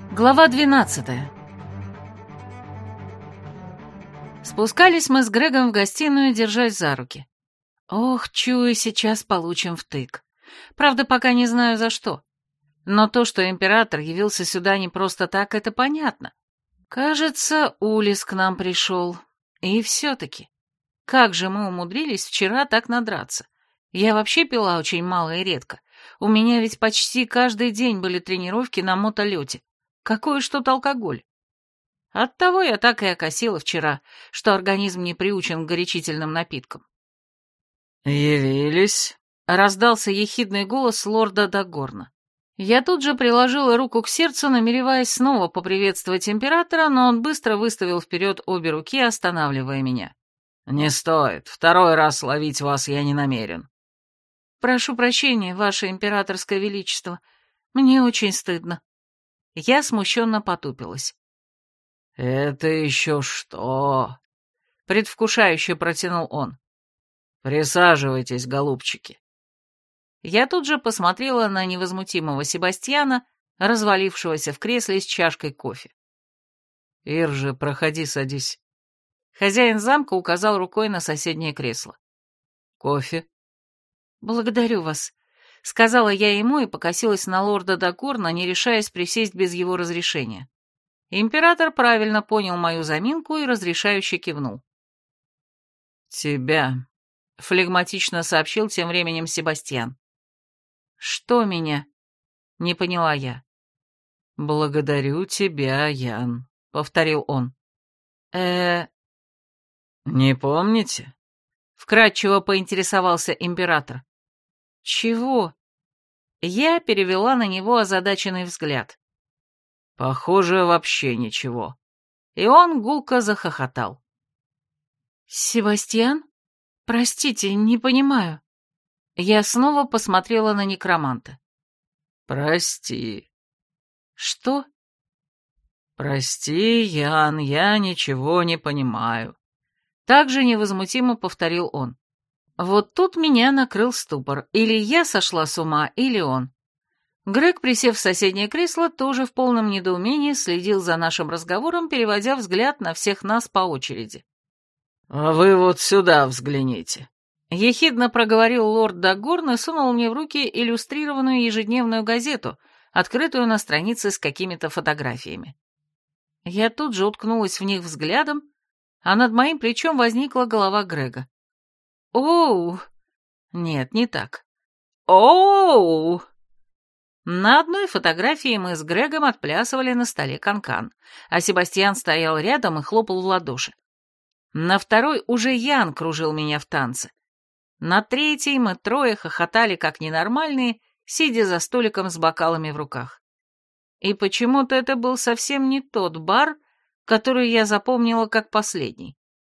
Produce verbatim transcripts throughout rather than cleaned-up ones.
Глава двенадцатая. Спускались мы с Грегом в гостиную, держась за руки. Ох, чую, сейчас получим втык. Правда, пока не знаю за что. Но то, что император явился сюда не просто так, это понятно. Кажется, Улис к нам пришел. И все-таки. Как же мы умудрились вчера так надраться? Я вообще пила очень мало и редко. У меня ведь почти каждый день были тренировки на мотолете. Какой уж тут алкоголь. Оттого я так и окосила вчера, что организм не приучен к горячительным напиткам. «Явились?» — раздался ехидный голос лорда Дагорна. Я тут же приложила руку к сердцу, намереваясь снова поприветствовать императора, но он быстро выставил вперед обе руки, останавливая меня. «Не стоит. Второй раз ловить вас я не намерен». «Прошу прощения, ваше императорское величество. Мне очень стыдно». Я смущенно потупилась. «Это еще что?» — предвкушающе протянул он. «Присаживайтесь, голубчики». Я тут же посмотрела на невозмутимого Себастьяна, развалившегося в кресле с чашкой кофе. «Иржи, проходи, садись». Хозяин замка указал рукой на соседнее кресло. «Кофе?» «Благодарю вас», — сказала я ему и покосилась на лорда Дагорна, не решаясь присесть без его разрешения. Император правильно понял мою заминку и разрешающе кивнул. «Тебя», — флегматично сообщил тем временем Себастьян. «Что меня?» — не поняла я. «Благодарю тебя, Ян», — повторил он. э «Не помните?» — вкратчиво поинтересовался император. «Чего?» Я перевела на него озадаченный взгляд. «Похоже, вообще ничего». И он гулко захохотал. «Себастьян? Простите, не понимаю». Я снова посмотрела на некроманта. «Прости». «Что?» «Прости, Ян, я ничего не понимаю». Также невозмутимо повторил он. Вот тут меня накрыл ступор. Или я сошла с ума, или он. Грег, присев в соседнее кресло, тоже в полном недоумении следил за нашим разговором, переводя взгляд на всех нас по очереди. «А вы вот сюда взгляните», — ехидно проговорил лорд Дагорн и сунул мне в руки иллюстрированную ежедневную газету, открытую на странице с какими-то фотографиями. Я тут же уткнулась в них взглядом, а над моим плечом возникла голова Грега. «Оу!» Нет, не так. «Оу!» На одной фотографии мы с Грегом отплясывали на столе канкан, а Себастьян стоял рядом и хлопал в ладоши. На второй уже Ян кружил меня в танце. На третьей мы трое хохотали как ненормальные, сидя за столиком с бокалами в руках. И почему-то это был совсем не тот бар, который я запомнила как последний.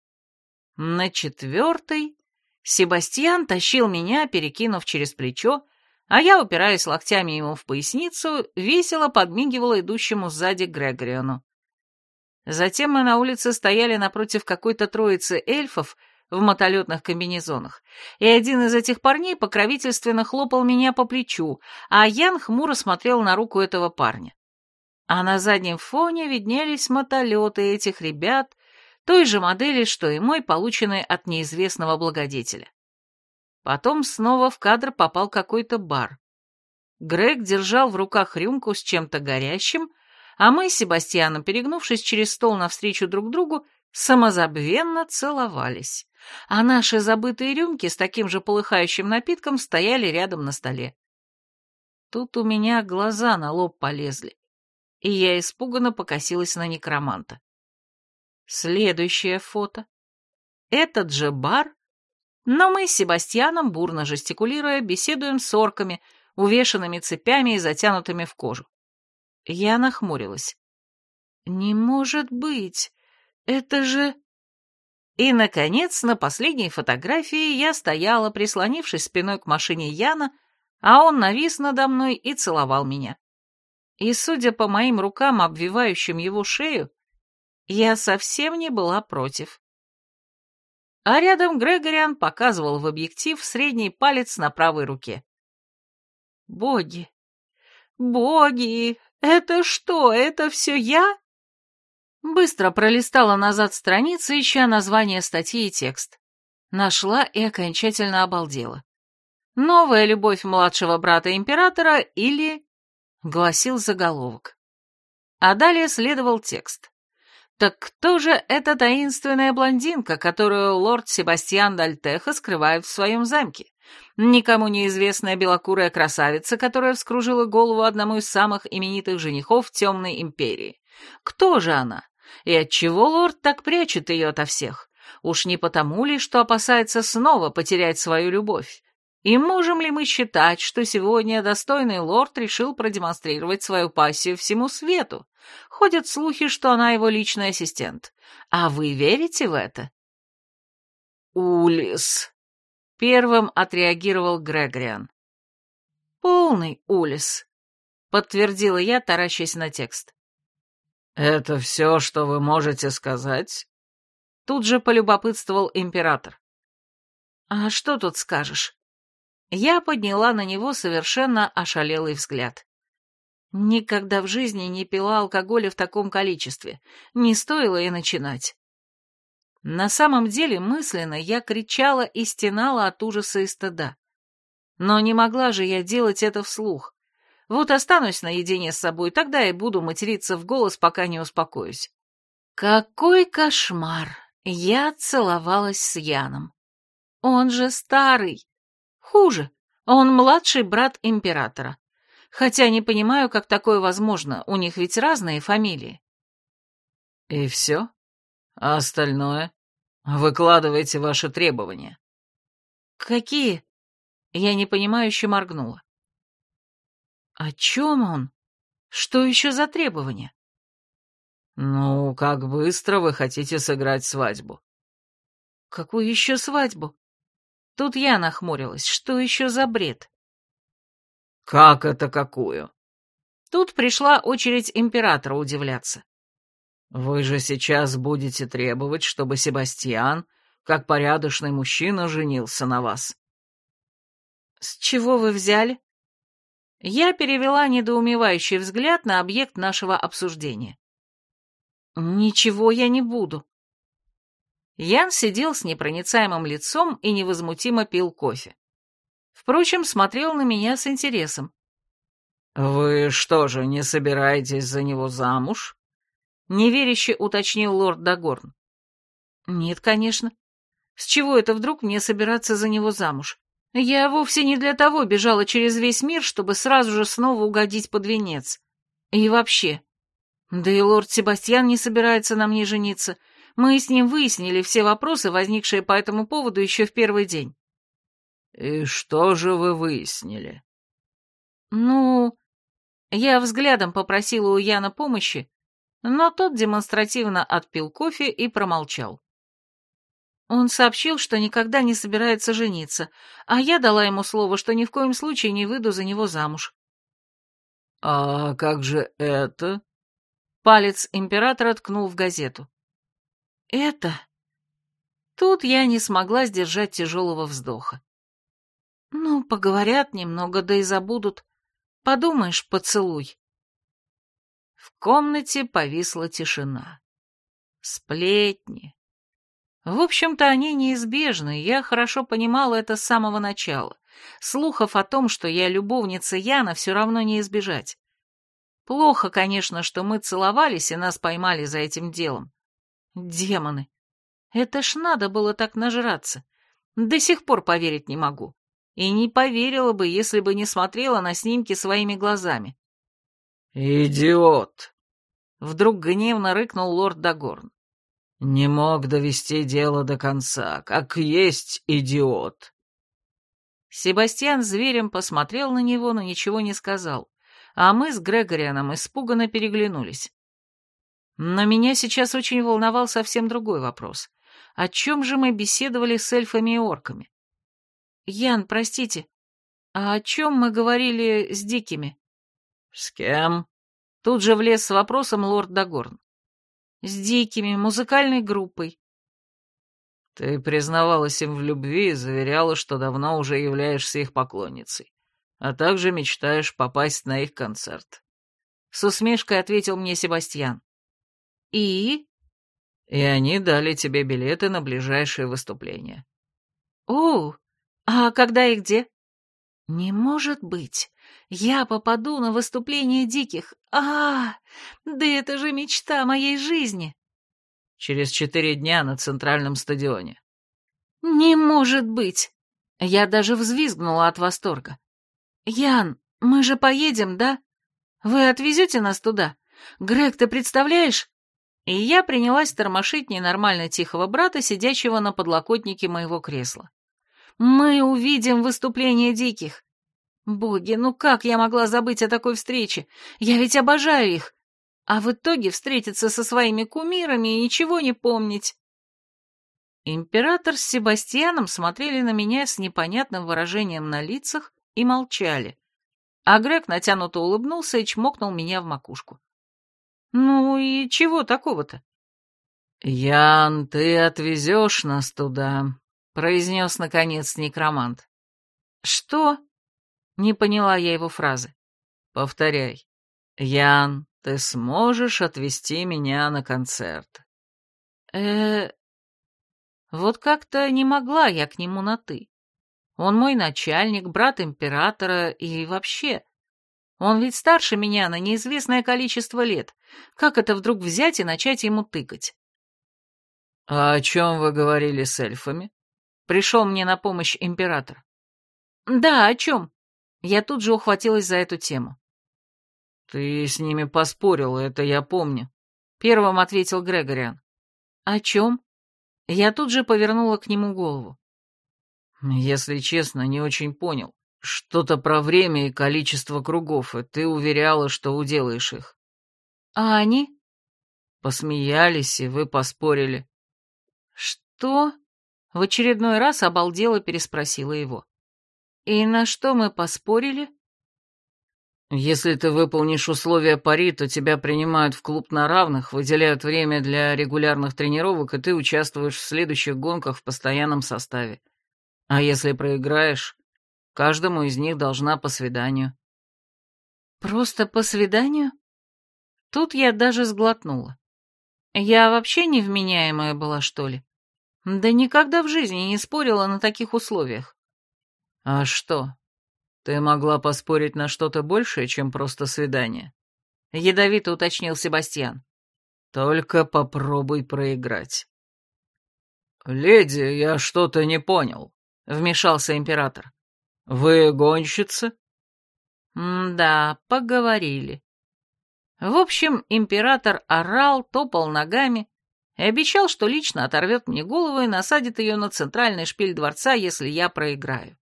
На четвертой Себастьян тащил меня, перекинув через плечо, а я, упираясь локтями ему в поясницу, весело подмигивала идущему сзади Грегориону. Затем мы на улице стояли напротив какой-то троицы эльфов в мотолетных комбинезонах, и один из этих парней покровительственно хлопал меня по плечу, а Ян хмуро смотрел на руку этого парня. А на заднем фоне виднелись мотолеты этих ребят, той же модели, что и мой, полученный от неизвестного благодетеля. Потом снова в кадр попал какой-то бар. Грег держал в руках рюмку с чем-то горящим, а мы с Себастьяном, перегнувшись через стол навстречу друг другу, самозабвенно целовались, а наши забытые рюмки с таким же полыхающим напитком стояли рядом на столе. Тут у меня глаза на лоб полезли, и я испуганно покосилась на некроманта. Следующее фото. Этот же бар, но мы с Себастьяном, бурно жестикулируя, беседуем с орками, увешанными цепями и затянутыми в кожу. Я нахмурилась. «Не может быть! Это же...» И, наконец, на последней фотографии я стояла, прислонившись спиной к машине Яна, а он навис надо мной и целовал меня. И, судя по моим рукам, обвивающим его шею, я совсем не была против. А рядом Грегориан показывал в объектив средний палец на правой руке. «Боги! Боги!» Это что, это все я?» Быстро пролистала назад страницы, ища название статьи и текст. Нашла и окончательно обалдела. «Новая любовь младшего брата императора» или... гласил заголовок. А далее следовал текст. Так кто же эта таинственная блондинка, которую лорд Себастьян Д'Альтехо скрывает в своем замке? Никому неизвестная белокурая красавица, которая вскружила голову одному из самых именитых женихов Темной Империи. Кто же она? И отчего лорд так прячет ее ото всех? Уж не потому ли, что опасается снова потерять свою любовь? И можем ли мы считать, что сегодня достойный лорд решил продемонстрировать свою пассию всему свету? Ходят слухи, что она его личный ассистент. А вы верите в это? «Улис», — первым отреагировал Грегориан. «Полный Улис», — подтвердила я, таращась на текст. «Это все, что вы можете сказать?» Тут же полюбопытствовал император. «А что тут скажешь?» Я подняла на него совершенно ошалелый взгляд. Никогда в жизни не пила алкоголя в таком количестве, не стоило и начинать. На самом деле мысленно я кричала и стенала от ужаса и стыда. Но не могла же я делать это вслух. Вот останусь наедине с собой, тогда и буду материться в голос, пока не успокоюсь. Какой кошмар! Я целовалась с Яном. Он же старый. Хуже, он младший брат императора. Хотя не понимаю, как такое возможно, у них ведь разные фамилии. И все? А остальное? Выкладывайте ваши требования. Какие? Я непонимающе моргнула. О чем он? Что еще за требования? Ну, как быстро вы хотите сыграть свадьбу? Какую еще свадьбу? Тут я нахмурилась. Что еще за бред? Как это какую? Тут пришла очередь императора удивляться. Вы же сейчас будете требовать, чтобы Себастьян, как порядочный мужчина, женился на вас. С чего вы взяли? Я перевела недоумевающий взгляд на объект нашего обсуждения. Ничего я не буду. Ян сидел с непроницаемым лицом и невозмутимо пил кофе. Впрочем, смотрел на меня с интересом. «Вы что же, не собираетесь за него замуж?» — неверяще уточнил лорд Дагорн. «Нет, конечно. С чего это вдруг мне собираться за него замуж? Я вовсе не для того бежала через весь мир, чтобы сразу же снова угодить под венец. И вообще. Да и лорд Себастьян не собирается на мне жениться. Мы с ним выяснили все вопросы, возникшие по этому поводу еще в первый день». «И что же вы выяснили?» «Ну...» Я взглядом попросила у Яна помощи, но тот демонстративно отпил кофе и промолчал. Он сообщил, что никогда не собирается жениться, а я дала ему слово, что ни в коем случае не выйду за него замуж. «А как же это?» Палец императора ткнул в газету. «Это...» Тут я не смогла сдержать тяжелого вздоха. Ну, поговорят немного, да и забудут. Подумаешь, поцелуй. В комнате повисла тишина. Сплетни. В общем-то, они неизбежны, я хорошо понимала это с самого начала. Слухов о том, что я любовница Яна, все равно не избежать. Плохо, конечно, что мы целовались и нас поймали за этим делом. Демоны! Это ж надо было так нажраться. До сих пор поверить не могу. И не поверила бы, если бы не смотрела на снимки своими глазами. «Идиот!» Вдруг гневно рыкнул лорд Дагорн. «Не мог довести дело до конца, как есть идиот!» Себастьян зверем посмотрел на него, но ничего не сказал, а мы с Грегорианом испуганно переглянулись. Но меня сейчас очень волновал совсем другой вопрос. О чем же мы беседовали с эльфами и орками? Ян, простите, а о чем мы говорили с дикими? «С кем?» Тут же влез с вопросом лорд Дагорн. С дикими, музыкальной группой. «Ты признавалась им в любви и заверяла, что давно уже являешься их поклонницей, а также мечтаешь попасть на их концерт. с усмешкой ответил мне Себастьян. И? И они дали тебе билеты на ближайшее выступление. О, а когда и где? Не может быть. Я попаду на выступление диких. А, да это же мечта моей жизни. Через четыре дня на центральном стадионе. Не может быть. Я даже взвизгнула от восторга. Ян, мы же поедем, да? Вы отвезете нас туда? Грег, ты представляешь? И я принялась тормошить ненормально тихого брата, сидящего на подлокотнике моего кресла. Мы увидим выступление диких. Боги, ну как я могла забыть о такой встрече? Я ведь обожаю их. А в итоге встретиться со своими кумирами и ничего не помнить. Император с Себастьяном смотрели на меня с непонятным выражением на лицах и молчали. А Грег натянуто улыбнулся и чмокнул меня в макушку. Ну и чего такого-то? «Ян, ты отвезешь нас туда», — произнес наконец некромант. «Что?» — не поняла я его фразы. «Повторяй. Ян, ты сможешь отвезти меня на концерт?» э Вот как-то не могла я к нему на «ты». Он мой начальник, брат императора и вообще... Он ведь старше меня на неизвестное количество лет. Как это вдруг взять и начать ему тыкать? «А о чем вы говорили с эльфами?» Пришел мне на помощь император. «Да, о чем?» Я тут же ухватилась за эту тему. «Ты с ними поспорил, это я помню», — первым ответил Грегориан. «О чем?» Я тут же повернула к нему голову. «Если честно, не очень понял. Что-то про время и количество кругов, и ты уверяла, что уделаешь их». «А они?» «Посмеялись, и вы поспорили». «Что?» — в очередной раз обалдело переспросила его. «И на что мы поспорили?» «Если ты выполнишь условия пари, то тебя принимают в клуб на равных, выделяют время для регулярных тренировок, и ты участвуешь в следующих гонках в постоянном составе. А если проиграешь, каждому из них должна по свиданию». «Просто по свиданию?» Тут я даже сглотнула. Я вообще невменяемая была, что ли? Да никогда в жизни не спорила на таких условиях. «А что? Ты могла поспорить на что-то большее, чем просто свидание?» — ядовито уточнил Себастьян. «Только попробуй проиграть». «Леди, я что-то не понял», — вмешался император. «Вы гонщица?» М-да, поговорили. В общем, император орал, топал ногами и обещал, что лично оторвет мне голову и насадит ее на центральный шпиль дворца, если я проиграю.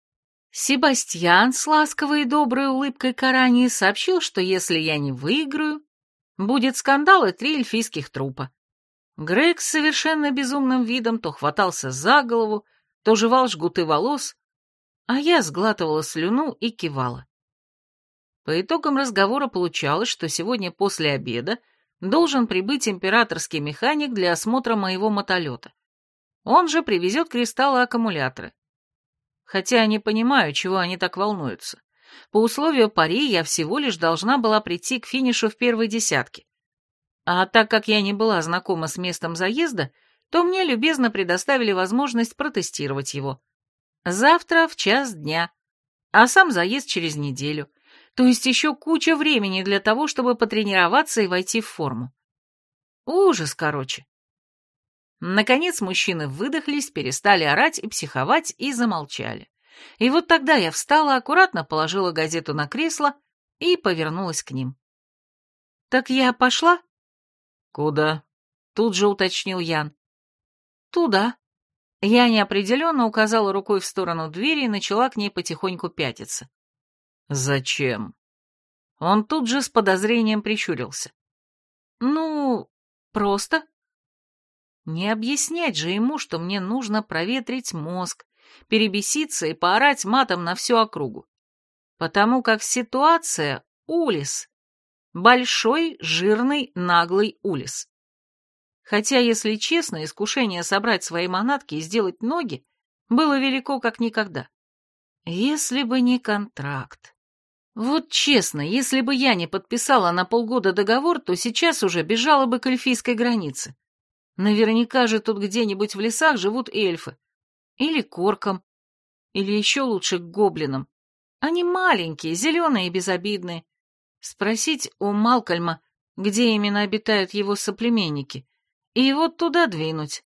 Себастьян с ласковой и доброй улыбкой Карании сообщил, что если я не выиграю, будет скандал и три эльфийских трупа. Грег с совершенно безумным видом то хватался за голову, то жевал жгуты волос, а я сглатывала слюну и кивала. По итогам разговора получалось, что сегодня после обеда должен прибыть императорский механик для осмотра моего мотолета. Он же привезет кристаллы-аккумуляторы. Хотя не понимаю, чего они так волнуются. По условию пари я всего лишь должна была прийти к финишу в первой десятке. А так как я не была знакома с местом заезда, то мне любезно предоставили возможность протестировать его. Завтра в час дня, а сам заезд через неделю. То есть еще куча времени для того, чтобы потренироваться и войти в форму. Ужас, короче. Наконец мужчины выдохлись, перестали орать и психовать и замолчали. И вот тогда я встала, аккуратно положила газету на кресло и повернулась к ним. «Так я пошла?» «Куда?» — тут же уточнил Ян. «Туда». Я неопределенно указала рукой в сторону двери и начала к ней потихоньку пятиться. «Зачем?» Он тут же с подозрением прищурился. «Ну, просто...» Не объяснять же ему, что мне нужно проветрить мозг, перебеситься и поорать матом на всю округу. Потому как ситуация — улис. Большой, жирный, наглый улис. Хотя, если честно, искушение собрать свои манатки и сделать ноги было велико как никогда. Если бы не контракт. Вот честно, если бы я не подписала на полгода договор, то сейчас уже бежала бы к эльфийской границе. Наверняка же тут где-нибудь в лесах живут эльфы. Или к оркам. Или еще лучше к гоблинам. Они маленькие, зеленые и безобидные. Спросить у Малкольма, где именно обитают его соплеменники, и вот туда двинуть.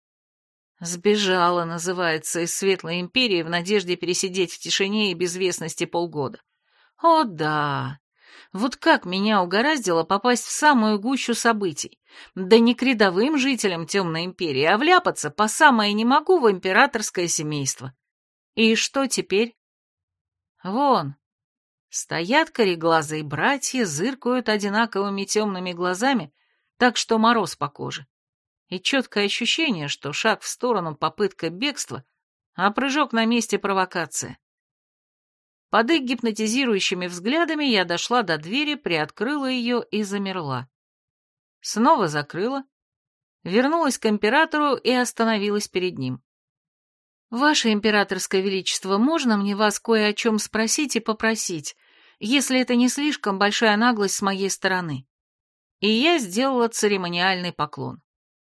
Сбежала, называется, из Светлой Империи в надежде пересидеть в тишине и безвестности полгода. О да, вот как меня угораздило попасть в самую гущу событий. Да не к рядовым жителям Темной Империи, а вляпаться по самое не могу в императорское семейство. И что теперь? Вон, стоят кореглазые братья, зыркают одинаковыми темными глазами, так что мороз по коже. И четкое ощущение, что шаг в сторону — попытка бегства, а прыжок на месте — провокация. Под их гипнотизирующими взглядами я дошла до двери, приоткрыла ее и замерла. Снова закрыла, вернулась к императору и остановилась перед ним. «Ваше императорское величество, можно мне вас кое о чем спросить и попросить, если это не слишком большая наглость с моей стороны?» И я сделала церемониальный поклон.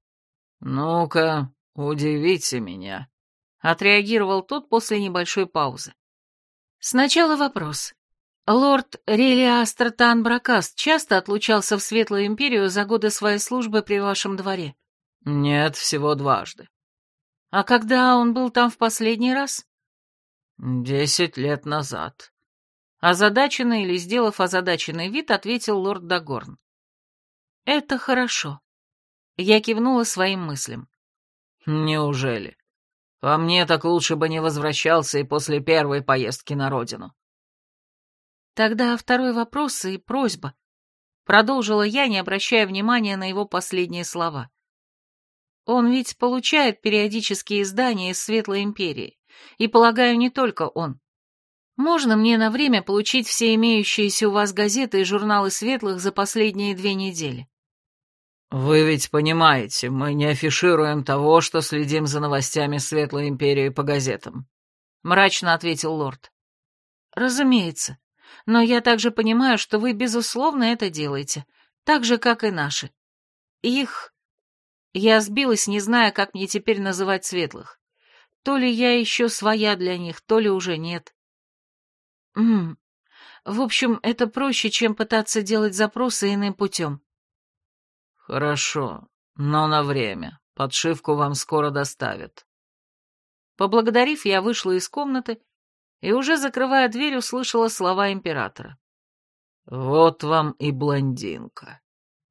«Ну-ка, удивите меня», — отреагировал тот после небольшой паузы. «Сначала вопрос. Лорд Релиастр Танбракаст часто отлучался в Светлую Империю за годы своей службы при вашем дворе?» «Нет, всего дважды». «А когда он был там в последний раз?» «Десять лет назад». Озадаченный или сделав озадаченный вид, ответил лорд Дагорн. «Это хорошо». Я кивнула своим мыслям. «Неужели? По мне так лучше бы не возвращался и после первой поездки на родину». «Тогда второй вопрос и просьба», — продолжила я, не обращая внимания на его последние слова. «Он ведь получает периодические издания из Светлой Империи, и, полагаю, не только он. Можно мне на время получить все имеющиеся у вас газеты и журналы Светлых за последние две недели?» «Вы ведь понимаете, мы не афишируем того, что следим за новостями Светлой Империи по газетам», — мрачно ответил лорд. «Разумеется, но я также понимаю, что вы, безусловно, это делаете, так же, как и наши. Их...» Я сбилась, не зная, как мне теперь называть Светлых. То ли я еще своя для них, то ли уже нет. М-м. В общем, это проще, чем пытаться делать запросы иным путем. «Хорошо, но на время. Подшивку вам скоро доставят». Поблагодарив, я вышла из комнаты и, уже закрывая дверь, услышала слова императора. «Вот вам и блондинка».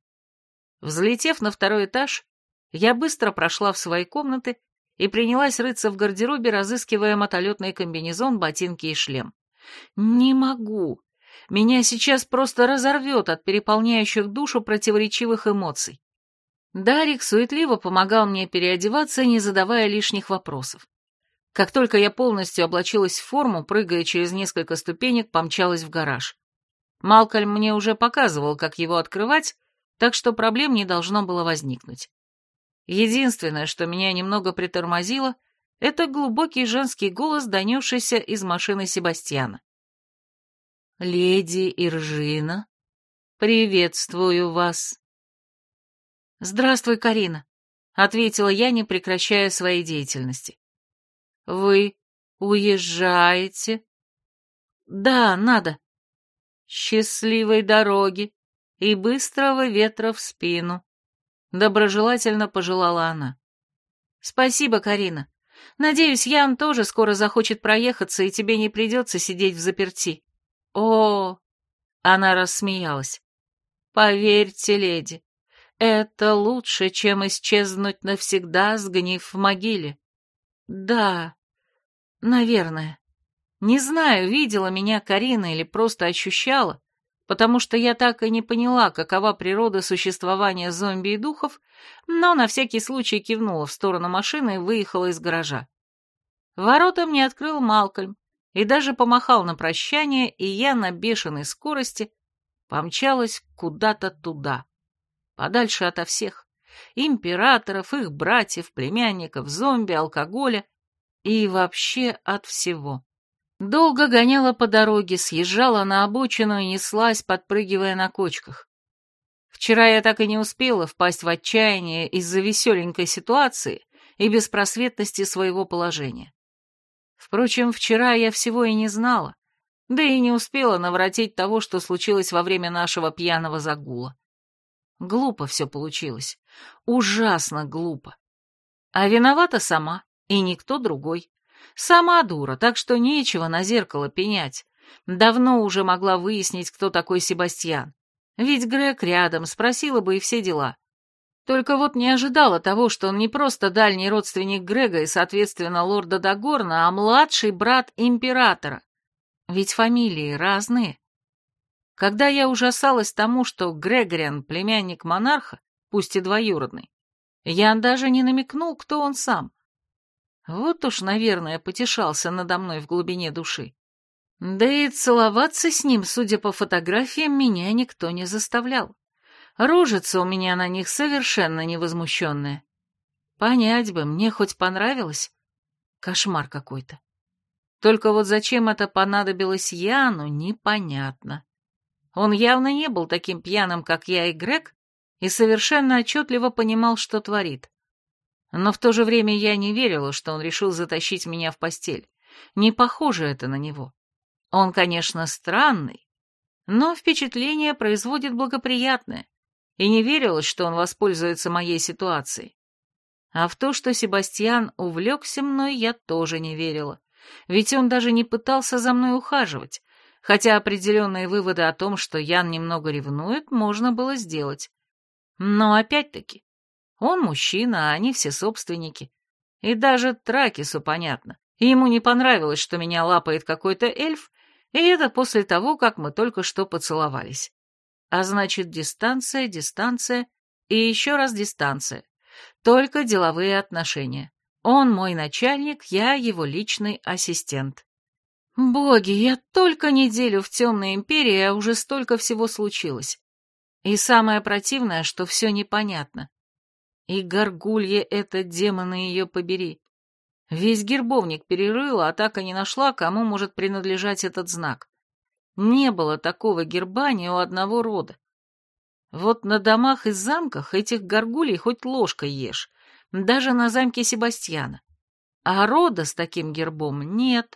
Взлетев на второй этаж, я быстро прошла в свои комнаты и принялась рыться в гардеробе, разыскивая мотолетный комбинезон, ботинки и шлем. Не могу. Меня сейчас просто разорвет от переполняющих душу противоречивых эмоций. Дарик суетливо помогал мне переодеваться, не задавая лишних вопросов. Как только я полностью облачилась в форму, прыгая через несколько ступенек, помчалась в гараж. Малкольм мне уже показывал, как его открывать, так что проблем не должно было возникнуть. Единственное, что меня немного притормозило, это глубокий женский голос, донесшийся из машины Себастьяна. «Леди Иржина, приветствую вас». «Здравствуй, Карина», — ответила я, не прекращая своей деятельности. «Вы уезжаете?» «Да, надо». «Счастливой дороги и быстрого ветра в спину», — доброжелательно пожелала она. «Спасибо, Карина. Надеюсь, Ян тоже скоро захочет проехаться, и тебе не придется сидеть взаперти». «О!» — она рассмеялась. «Поверьте, леди, это лучше, чем исчезнуть навсегда, сгнив в могиле». «Да, наверное. Не знаю, видела меня Карина или просто ощущала, потому что я так и не поняла, какова природа существования зомби и духов, но на всякий случай кивнула в сторону машины и выехала из гаража. Ворота мне открыл Малкольм и даже помахал на прощание, и я на бешеной скорости помчалась куда-то туда, подальше ото всех, императоров, их братьев, племянников, зомби, алкоголя и вообще от всего. Долго гоняла по дороге, съезжала на обочину и неслась, подпрыгивая на кочках. Вчера я так и не успела впасть в отчаяние из-за веселенькой ситуации и беспросветности своего положения. Впрочем, вчера я всего и не знала, да и не успела наворотить того, что случилось во время нашего пьяного загула. Глупо все получилось, ужасно глупо. А виновата сама, и никто другой. Сама дура, так что нечего на зеркало пенять. Давно уже могла выяснить, кто такой Себастьян. Ведь Грег рядом, спросила бы и все дела. Только вот не ожидала того, что он не просто дальний родственник Грега и, соответственно, лорда Дагорна, а младший брат императора. Ведь фамилии разные. Когда я ужасалась тому, что Грегориан — племянник монарха, пусть и двоюродный, Ян даже не намекнул, кто он сам. Вот уж, наверное, потешался надо мной в глубине души. Да и целоваться с ним, судя по фотографиям, меня никто не заставлял. Рожица у меня на них совершенно невозмущенная. Понять бы, мне хоть понравилось? Кошмар какой-то. Только вот зачем это понадобилось Яну, непонятно. Он явно не был таким пьяным, как я и Грег, и совершенно отчетливо понимал, что творит. Но в то же время я не верила, что он решил затащить меня в постель. Не похоже это на него. Он, конечно, странный, но впечатление производит благоприятное, и не верилось, что он воспользуется моей ситуацией. А в то, что Себастьян увлекся мной, я тоже не верила, ведь он даже не пытался за мной ухаживать, хотя определенные выводы о том, что Ян немного ревнует, можно было сделать. Но опять-таки, он мужчина, а они все собственники. И даже Тракису понятно. Ему не понравилось, что меня лапает какой-то эльф, и это после того, как мы только что поцеловались. А значит, дистанция, дистанция и еще раз дистанция. Только деловые отношения. Он мой начальник, я его личный ассистент. Боги, я только неделю в Темной Империи, а уже столько всего случилось. И самое противное, что все непонятно. И горгулья эта, демона ее побери. Весь гербовник перерыла, а так и не нашла, кому может принадлежать этот знак. Не было такого герба ни у одного рода. Вот на домах и замках этих горгулей хоть ложкой ешь, даже на замке Себастьяна. А рода с таким гербом нет.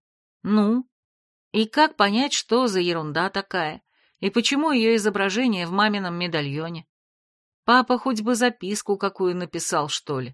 Ну, и как понять, что за ерунда такая, и почему ее изображение в мамином медальоне? Папа хоть бы записку какую написал, что ли.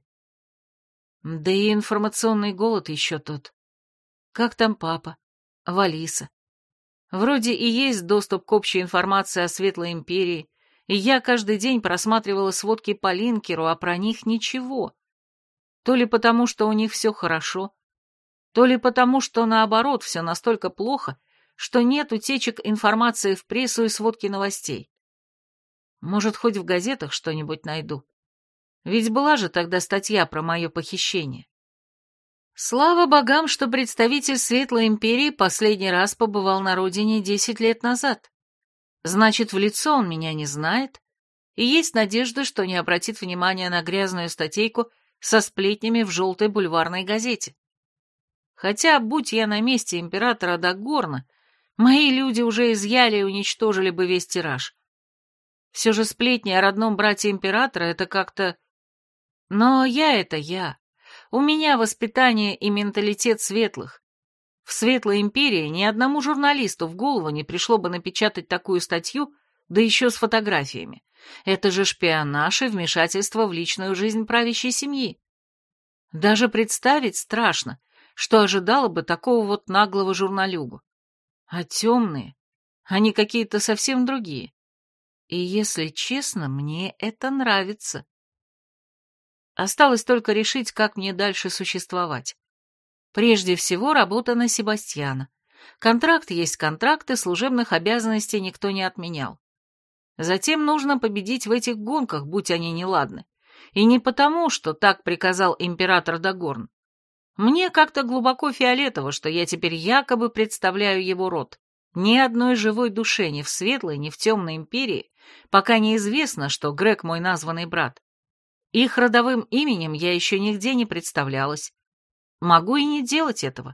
Да и информационный голод еще тот. Как там папа? Валиса? Вроде и есть доступ к общей информации о Светлой Империи, и я каждый день просматривала сводки по Линкеру, а про них ничего. То ли потому, что у них все хорошо, то ли потому, что наоборот все настолько плохо, что нет утечек информации в прессу и сводки новостей. Может, хоть в газетах что-нибудь найду. Ведь была же тогда статья про мое похищение. Слава богам, что представитель Светлой Империи последний раз побывал на родине десять лет назад. Значит, в лицо он меня не знает, и есть надежда, что не обратит внимания на грязную статейку со сплетнями в желтой бульварной газете. Хотя, будь я на месте императора Дагорна, мои люди уже изъяли и уничтожили бы весь тираж. Все же сплетни о родном брате императора — это как-то... Но я — это я. У меня воспитание и менталитет светлых. В Светлой Империи ни одному журналисту в голову не пришло бы напечатать такую статью, да еще с фотографиями. Это же шпионаж и вмешательство в личную жизнь правящей семьи. Даже представить страшно, что ожидало бы такого вот наглого журналюгу. А темные, они какие-то совсем другие. И, если честно, мне это нравится. Осталось только решить, как мне дальше существовать. Прежде всего, работа на Себастьяна. Контракт есть контракт, и служебных обязанностей никто не отменял. Затем нужно победить в этих гонках, будь они неладны. И не потому, что так приказал император Дагорн. Мне как-то глубоко фиолетово, что я теперь якобы представляю его род. Ни одной живой душе ни в Светлой, ни в Темной Империи пока неизвестно, что Грег мой названный брат. Их родовым именем я еще нигде не представлялась. Могу и не делать этого,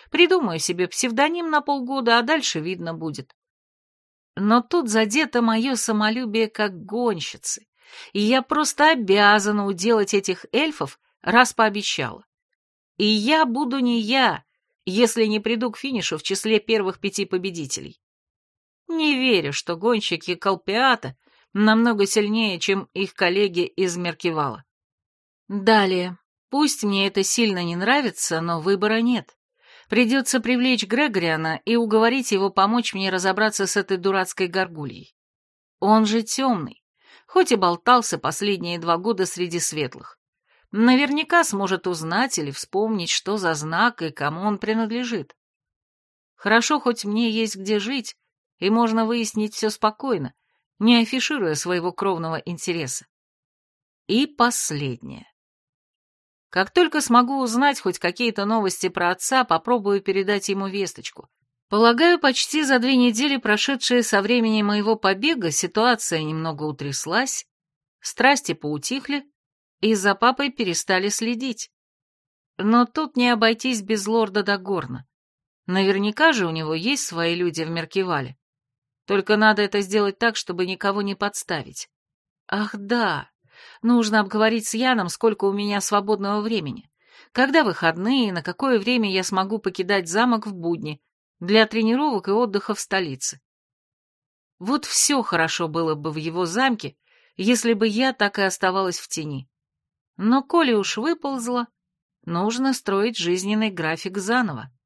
Придумаю себе псевдоним на полгода, а дальше видно будет. Но тут задето мое самолюбие как гонщицы, и я просто обязана уделать этих эльфов, раз пообещала. И я буду не я, если не приду к финишу в числе первых пяти победителей. Не верю, что гонщики Колпиата намного сильнее, чем их коллеги из Меркивала. Далее. Пусть мне это сильно не нравится, но выбора нет. Придется привлечь Грегориана и уговорить его помочь мне разобраться с этой дурацкой горгульей. Он же темный, хоть и болтался последние два года среди светлых. Наверняка сможет узнать или вспомнить, что за знак и кому он принадлежит. Хорошо, хоть мне есть где жить, и можно выяснить все спокойно, не афишируя своего кровного интереса. И последнее. Как только смогу узнать хоть какие-то новости про отца, попробую передать ему весточку. Полагаю, почти за две недели, прошедшие со времени моего побега, ситуация немного утряслась, страсти поутихли, и за папой перестали следить. Но тут не обойтись без лорда Дагорна. Наверняка же у него есть свои люди в Меркивале. Только надо это сделать так, чтобы никого не подставить. Ах да, нужно обговорить с Яном, сколько у меня свободного времени. Когда выходные, на какое время я смогу покидать замок в будни для тренировок и отдыха в столице. Вот все хорошо было бы в его замке, если бы я так и оставалась в тени. Но коли уж выползла, нужно строить жизненный график заново.